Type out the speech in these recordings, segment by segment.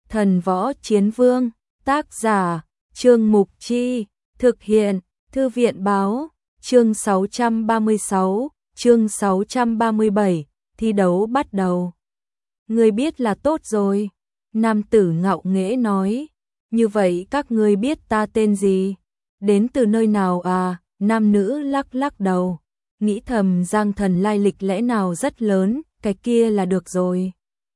Thần Võ Chiến Vương, tác giả, Trương Mục Chi, thực hiện, Thư viện Báo, chương 636, chương 637, thi đấu bắt đầu. Ngươi biết là tốt rồi, nam tử ngạo nghễ nói, như vậy các ngươi biết ta tên gì, đến từ nơi nào à, nam nữ lắc lắc đầu, nghĩ thầm Giang Thần lai lịch lẽ nào rất lớn, cái kia là được rồi.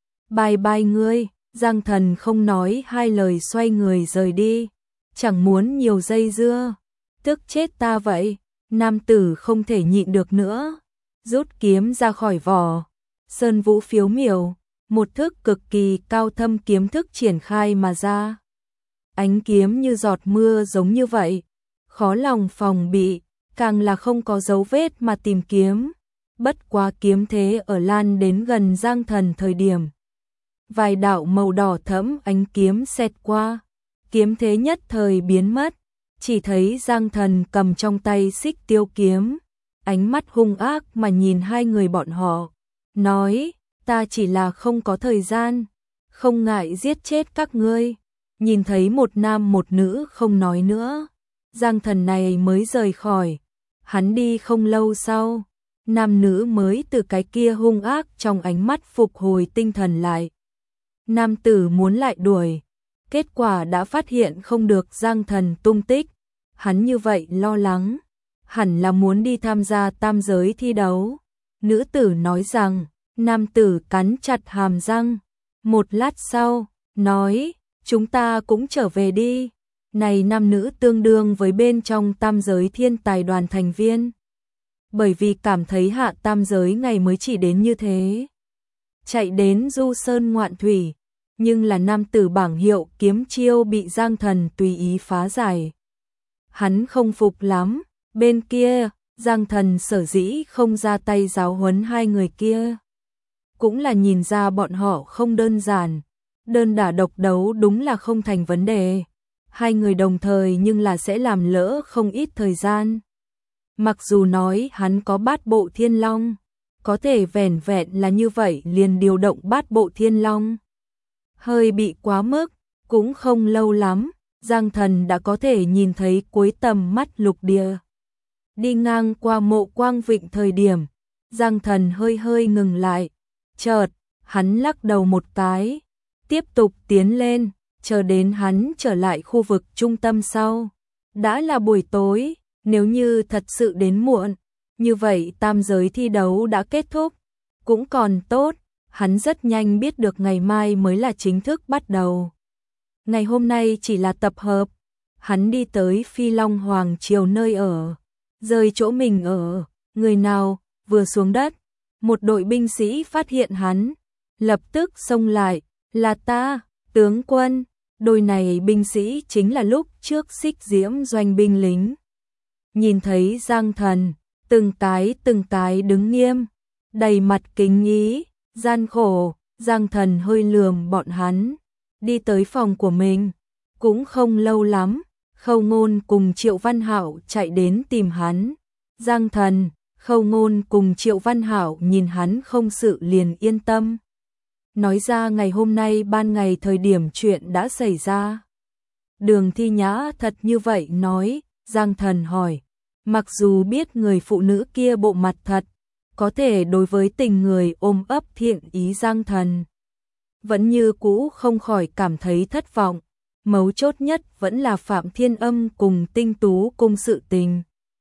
Bye bye ngươi. Giang Thần không nói hai lời xoay người rời đi, chẳng muốn nhiều dây dưa, tức chết ta vậy, nam tử không thể nhịn được nữa, rút kiếm ra khỏi vỏ, sơn vũ phiếu miểu, một thức cực kỳ cao thâm kiếm thức triển khai mà ra. Ánh kiếm như giọt mưa giống như vậy, khó lòng phòng bị, càng là không có dấu vết mà tìm kiếm, bất quá kiếm thế ở lan đến gần Giang Thần thời điểm. Vài đạo màu đỏ thẫm ánh kiếm xẹt qua, kiếm thế nhất thời biến mất, chỉ thấy Giang Thần cầm trong tay xích tiêu kiếm, ánh mắt hung ác mà nhìn hai người bọn họ, nói, ta chỉ là không có thời gian, không ngại giết chết các ngươi. Nhìn thấy một nam một nữ không nói nữa, Giang Thần này mới rời khỏi, hắn đi không lâu sau, nam nữ mới từ cái kia hung ác trong ánh mắt phục hồi tinh thần lại. Nam tử muốn lại đuổi, kết quả đã phát hiện không được Giang Thần tung tích, hắn như vậy lo lắng, hẳn là muốn đi tham gia tam giới thi đấu. Nữ tử nói rằng, nam tử cắn chặt hàm răng, một lát sau, nói, chúng ta cũng trở về đi, này nam nữ tương đương với bên trong tam giới thiên tài đoàn thành viên. Bởi vì cảm thấy hạ tam giới ngày mới chỉ đến như thế. Chạy đến du sơn ngoạn thủy, nhưng là nam tử bảng hiệu kiếm chiêu bị Giang Thần tùy ý phá giải. Hắn không phục lắm, bên kia, Giang Thần sở dĩ không ra tay giáo huấn hai người kia. Cũng là nhìn ra bọn họ không đơn giản, đơn đả độc đấu đúng là không thành vấn đề. Hai người đồng thời nhưng là sẽ làm lỡ không ít thời gian. Mặc dù nói hắn có bát bộ thiên long, có thể vẻn vẹn là như vậy liền điều động bát bộ thiên long. Hơi bị quá mức, cũng không lâu lắm, Giang Thần đã có thể nhìn thấy cuối tầm mắt lục địa. Đi ngang qua Mộ Quang Vịnh thời điểm, Giang Thần hơi hơi ngừng lại, chợt, hắn lắc đầu một cái, tiếp tục tiến lên, chờ đến hắn trở lại khu vực trung tâm sau. Đã là buổi tối, nếu như thật sự đến muộn, như vậy tam giới thi đấu đã kết thúc, cũng còn tốt. Hắn rất nhanh biết được ngày mai mới là chính thức bắt đầu. Ngày hôm nay chỉ là tập hợp. Hắn đi tới Phi Long Hoàng Triều nơi ở, rời chỗ mình ở, người nào, vừa xuống đất. Một đội binh sĩ phát hiện hắn, lập tức xông lại, là ta, tướng quân. Đội này binh sĩ chính là lúc trước Xích Diễm doanh binh lính. Nhìn thấy Giang Thần, từng cái đứng nghiêm, đầy mặt kính ý. Gian khổ, Giang Thần hơi lườm bọn hắn, đi tới phòng của mình, cũng không lâu lắm, Khâu Ngôn cùng Triệu Văn Hạo chạy đến tìm hắn. Giang Thần, Khâu Ngôn cùng Triệu Văn Hạo nhìn hắn không sự liền yên tâm. Nói ra ngày hôm nay ban ngày thời điểm chuyện đã xảy ra. Đường Thi Nhã thật như vậy nói, Giang Thần hỏi, mặc dù biết người phụ nữ kia bộ mặt thật, có thể đối với tình người ôm ấp thiện ý Giang Thần, vẫn như cũ không khỏi cảm thấy thất vọng, mấu chốt nhất vẫn là Phạm Thiên Âm cùng Tinh Tú Cung sự tình.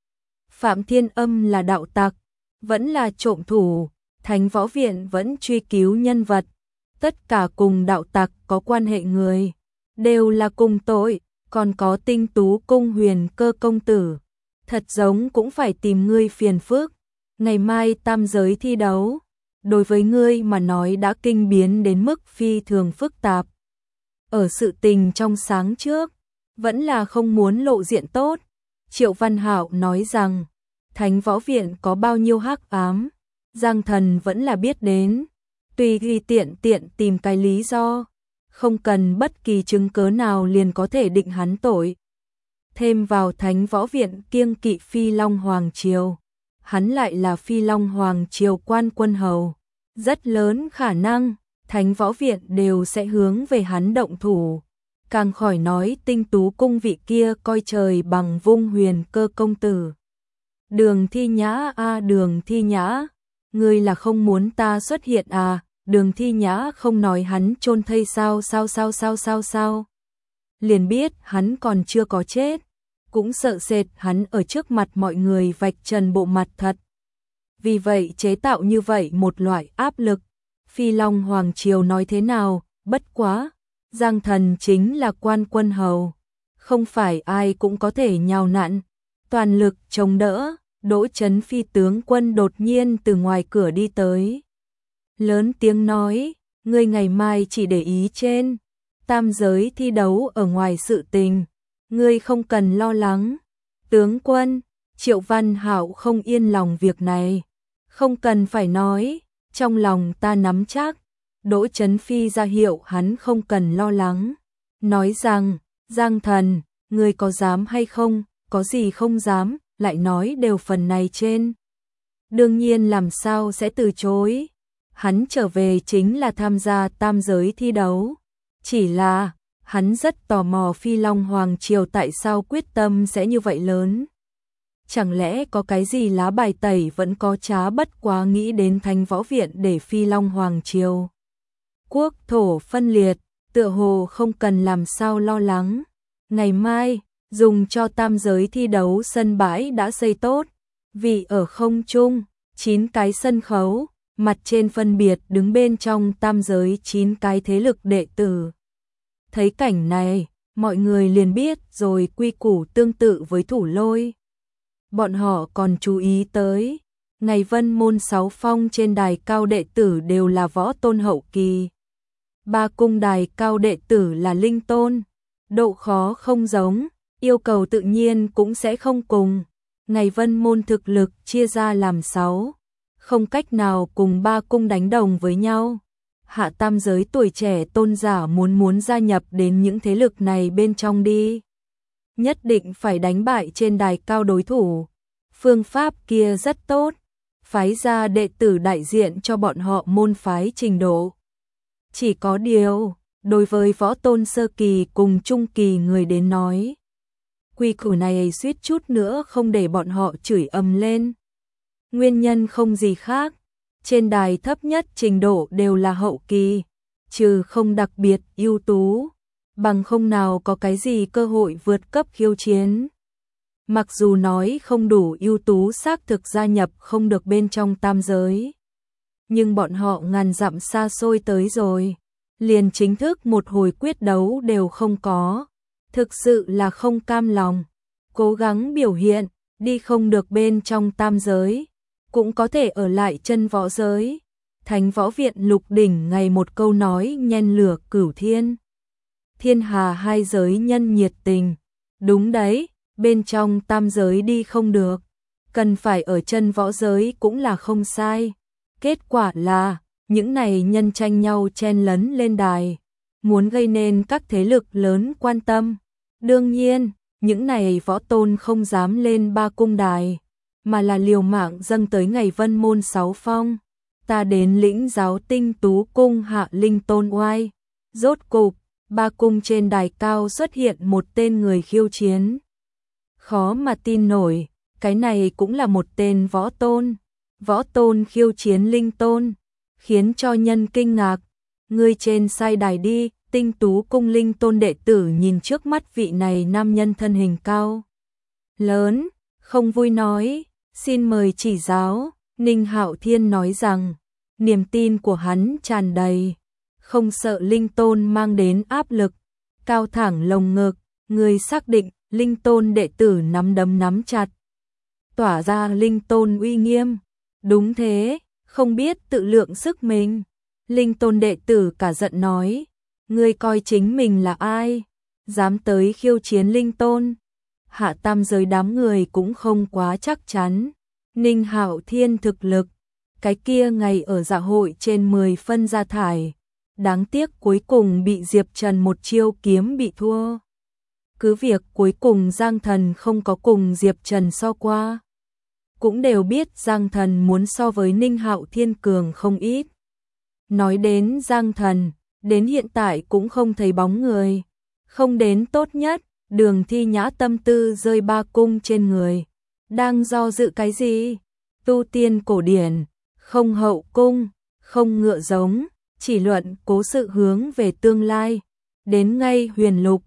Phạm Thiên Âm là đạo tặc, vẫn là trộm thủ, Thánh Võ Viện vẫn truy cứu nhân vật, tất cả cùng đạo tặc có quan hệ người, đều là cùng tội, còn có Tinh Tú Cung Huyền Cơ công tử, thật giống cũng phải tìm ngươi phiền phức. Ngày mai tam giới thi đấu, đối với ngươi mà nói đã kinh biến đến mức phi thường phức tạp. Ở sự tình trong sáng trước, vẫn là không muốn lộ diện tốt. Triệu Văn Hạo nói rằng, Thánh Võ Viện có bao nhiêu hắc ám, Giang Thần vẫn là biết đến. Tùy ghi tiện tìm cái lý do, không cần bất kỳ chứng cớ nào liền có thể định hắn tội. Thêm vào Thánh Võ Viện kiêng kỵ Phi Long Hoàng Triều. Hắn lại là Phi Long Hoàng Triều quan quân hầu, rất lớn khả năng Thánh Võ Viện đều sẽ hướng về hắn động thủ. Càng khỏi nói Tinh Tú cung vị kia coi trời bằng vung huyền cơ công tử. Đường Thi Nhã Đường Thi Nhã, ngươi là không muốn ta xuất hiện à? Đường Thi Nhã không nói hắn chôn thây sao? Liền biết hắn còn chưa có chết, cũng sợ sệt hắn ở trước mặt mọi người vạch trần bộ mặt thật. Vì vậy chế tạo như vậy một loại áp lực. Phi Long Hoàng Triều nói thế nào, bất quá, Giang Thần chính là quan quân hầu, không phải ai cũng có thể nhào nặn, toàn lực chống đỡ. Đỗ Chấn Phi tướng quân đột nhiên từ ngoài cửa đi tới. Lớn tiếng nói, ngươi ngày mai chỉ để ý trên tam giới thi đấu ở ngoài sự tình, ngươi không cần lo lắng. Tướng quân, Triệu Văn Hạo không yên lòng việc này, không cần phải nói, trong lòng ta nắm chắc. Đỗ Chấn Phi ra hiệu hắn không cần lo lắng, nói rằng, Giang Thần, ngươi có dám hay không, có gì không dám, lại nói đều phần này trên. Đương nhiên làm sao sẽ từ chối, hắn trở về chính là tham gia tam giới thi đấu. Chỉ là, hắn rất tò mò Phi Long Hoàng Triều tại sao quyết tâm sẽ như vậy lớn. Chẳng lẽ có cái gì lá bài tẩy vẫn có trá, bất quá nghĩ đến Thánh Võ Viện để Phi Long Hoàng Triều quốc thổ phân liệt, tựa hồ không cần làm sao lo lắng. Ngày mai, dùng cho tam giới thi đấu sân bãi đã xây tốt, vì ở không trung, 9 cái sân khấu, mặt trên phân biệt đứng bên trong tam giới 9 cái thế lực đệ tử. Thấy cảnh này, mọi người liền biết rồi quy củ tương tự với Thủ Lôi. Bọn họ còn chú ý tới, ngày Vân Môn 6 phong trên đài cao đệ tử đều là võ tôn hậu kỳ. 3 cung đài cao đệ tử là linh tôn, độ khó không giống, yêu cầu tự nhiên cũng sẽ không cùng. Ngày Vân Môn thực lực chia ra làm 6, không cách nào cùng 3 cung đánh đồng với nhau. Hạ tam giới tuổi trẻ tôn giả muốn gia nhập đến những thế lực này bên trong đi, nhất định phải đánh bại trên đài cao đối thủ. Phương pháp kia rất tốt, phái ra đệ tử đại diện cho bọn họ môn phái trình độ. Chỉ có điều, đối với võ tôn sơ kỳ cùng trung kỳ người đến nói, quy củ này suýt chút nữa không để bọn họ chửi ầm lên. Nguyên nhân không gì khác, trên đài thấp nhất trình độ đều là hậu kỳ, trừ không đặc biệt ưu tú, bằng không nào có cái gì cơ hội vượt cấp khiêu chiến. Mặc dù nói không đủ ưu tú xác thực gia nhập không được bên trong tam giới, nhưng bọn họ ngàn dặm xa xôi tới rồi, liền chính thức một hồi quyết đấu đều không có, thực sự là không cam lòng, cố gắng biểu hiện, đi không được bên trong tam giới, cũng có thể ở lại chân võ giới. Thánh Võ Viện Lục Đỉnh ngày một câu nói nhen lửa cửu thiên. Thiên hà hai giới nhân nhiệt tình, đúng đấy, bên trong tam giới đi không được, cần phải ở chân võ giới cũng là không sai. Kết quả là, những này nhân tranh nhau chen lấn lên đài, muốn gây nên các thế lực lớn quan tâm. Đương nhiên, những này võ tôn không dám lên 3 cung đài, mà là liều mạng dâng tới ngày Vân Môn 6 phong. Ta đến lĩnh giáo Tinh Tú cung hạ linh tôn oai. Rốt cục, 3 cung trên đài cao xuất hiện một tên người khiêu chiến. Khó mà tin nổi, cái này cũng là một tên võ tôn. Võ tôn khiêu chiến linh tôn, khiến cho nhân kinh ngạc. Ngươi trên sai đài đi. Tinh Tú cung linh tôn đệ tử nhìn trước mắt vị này nam nhân thân hình cao lớn, không vui nói, xin mời chỉ giáo. Ninh Hạo Thiên nói rằng, niềm tin của hắn tràn đầy, không sợ linh tôn mang đến áp lực, cao thẳng lồng ngực. Người xác định. Linh tôn đệ tử nắm đấm nắm chặt, tỏa ra linh tôn uy nghiêm. Đúng thế, không biết tự lượng sức mình. Linh tôn đệ tử cả giận nói, ngươi coi chính mình là ai, dám tới khiêu chiến linh tôn. Hạ tam giới đám người cũng không quá chắc chắn Ninh Hạo Thiên thực lực, cái kia ngày ở dạ hội trên 10 phân ra thải, đáng tiếc cuối cùng bị Diệp Trần một chiêu kiếm bị thua. Cứ việc cuối cùng Giang Thần không có cùng Diệp Trần so qua, cũng đều biết Giang Thần muốn so với Ninh Hạo Thiên cường không ít. Nói đến Giang Thần, đến hiện tại cũng không thấy bóng người. Không đến tốt nhất, Đường Thi Nhã tâm tư rơi ba cung trên người. Đang do dự cái gì? Tu tiên cổ điển, không hậu cung, không ngựa giống, chỉ luận cố sự hướng về tương lai. Đến ngay huyền lục,